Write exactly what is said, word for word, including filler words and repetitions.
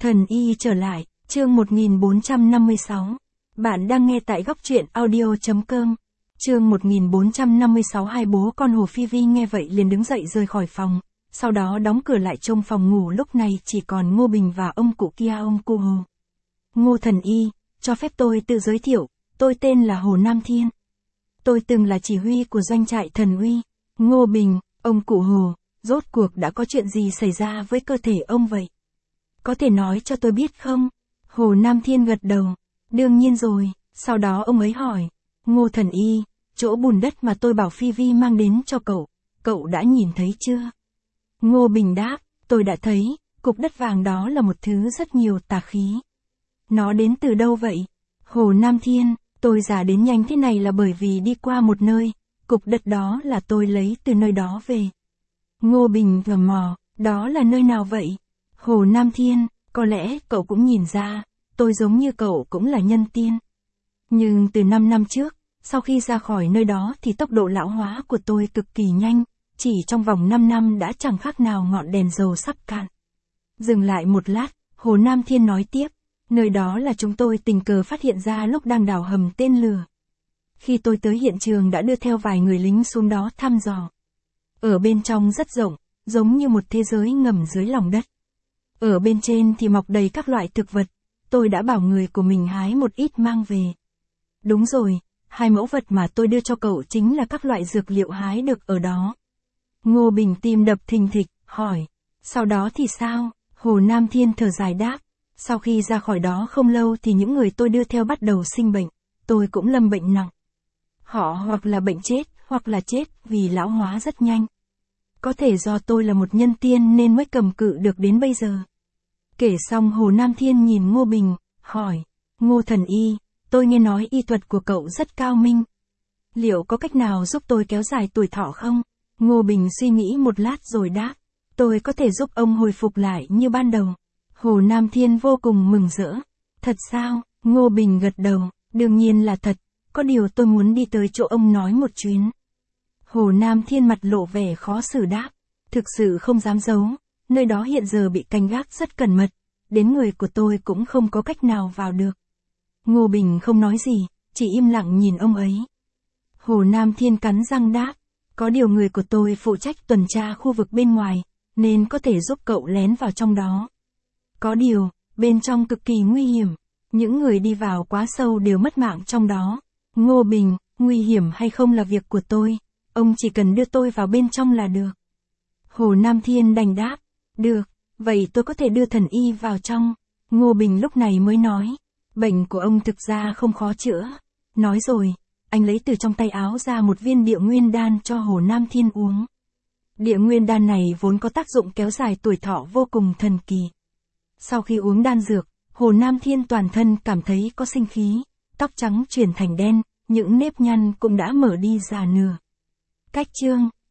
Thần y trở lại, chương một nghìn bốn trăm năm mươi sáu. Bạn đang nghe tại góc truyện audio chấm com. Chương một nghìn bốn trăm năm mươi sáu. Hai bố con Hồ Phi Vi nghe vậy liền đứng dậy rời khỏi phòng, sau đó đóng cửa lại trong phòng ngủ. Lúc này chỉ còn Ngô Bình và ông cụ kia. Ông cụ Hồ. Ngô thần y, cho phép tôi tự giới thiệu, tôi tên là Hồ Nam Thiên. Tôi từng là chỉ huy của doanh trại Thần Uy. Ngô Bình, ông cụ Hồ, rốt cuộc đã có chuyện gì xảy ra với cơ thể ông vậy? Có thể nói cho tôi biết không? Hồ Nam Thiên gật đầu. Đương nhiên rồi. Sau đó ông ấy hỏi. Ngô thần y, chỗ bùn đất mà tôi bảo Phi Vi mang đến cho cậu, cậu đã nhìn thấy chưa? Ngô Bình đáp, tôi đã thấy, cục đất vàng đó là một thứ rất nhiều tà khí. Nó đến từ đâu vậy? Hồ Nam Thiên, tôi già đến nhanh thế này là bởi vì đi qua một nơi, cục đất đó là tôi lấy từ nơi đó về. Ngô Bình tò mò, đó là nơi nào vậy? Hồ Nam Thiên, có lẽ cậu cũng nhìn ra, tôi giống như cậu cũng là nhân tiên. Nhưng từ năm năm trước, sau khi ra khỏi nơi đó thì tốc độ lão hóa của tôi cực kỳ nhanh, chỉ trong vòng năm năm đã chẳng khác nào ngọn đèn dầu sắp cạn. Dừng lại một lát, Hồ Nam Thiên nói tiếp, nơi đó là chúng tôi tình cờ phát hiện ra lúc đang đào hầm tên lửa. Khi tôi tới hiện trường đã đưa theo vài người lính xuống đó thăm dò. Ở bên trong rất rộng, giống như một thế giới ngầm dưới lòng đất. Ở bên trên thì mọc đầy các loại thực vật, tôi đã bảo người của mình hái một ít mang về. Đúng rồi, hai mẫu vật mà tôi đưa cho cậu chính là các loại dược liệu hái được ở đó. Ngô Bình tim đập thình thịch, hỏi, sau đó thì sao? Hồ Nam Thiên thở dài đáp, sau khi ra khỏi đó không lâu thì những người tôi đưa theo bắt đầu sinh bệnh, tôi cũng lâm bệnh nặng. Họ hoặc là bệnh chết, hoặc là chết vì lão hóa rất nhanh. Có thể do tôi là một nhân tiên nên mới cầm cự được đến bây giờ. Kể xong Hồ Nam Thiên nhìn Ngô Bình, hỏi, Ngô thần y, tôi nghe nói y thuật của cậu rất cao minh. Liệu có cách nào giúp tôi kéo dài tuổi thọ không? Ngô Bình suy nghĩ một lát rồi đáp, tôi có thể giúp ông hồi phục lại như ban đầu. Hồ Nam Thiên vô cùng mừng rỡ. Thật sao? Ngô Bình gật đầu, đương nhiên là thật, có điều tôi muốn đi tới chỗ ông nói một chuyến. Hồ Nam Thiên mặt lộ vẻ khó xử đáp, thực sự không dám giấu, nơi đó hiện giờ bị canh gác rất cẩn mật, đến người của tôi cũng không có cách nào vào được. Ngô Bình không nói gì, chỉ im lặng nhìn ông ấy. Hồ Nam Thiên cắn răng đáp, có điều người của tôi phụ trách tuần tra khu vực bên ngoài, nên có thể giúp cậu lén vào trong đó. Có điều, bên trong cực kỳ nguy hiểm, những người đi vào quá sâu đều mất mạng trong đó. Ngô Bình, nguy hiểm hay không là việc của tôi, ông chỉ cần đưa tôi vào bên trong là được. Hồ Nam Thiên đành đáp, được, vậy tôi có thể đưa thần y vào trong. Ngô Bình lúc này mới nói, bệnh của ông thực ra không khó chữa. Nói rồi, anh lấy từ trong tay áo ra một viên địa nguyên đan cho Hồ Nam Thiên uống. Địa nguyên đan này vốn có tác dụng kéo dài tuổi thọ vô cùng thần kỳ. Sau khi uống đan dược, Hồ Nam Thiên toàn thân cảm thấy có sinh khí, tóc trắng chuyển thành đen, những nếp nhăn cũng đã mở đi già nửa. Cách chương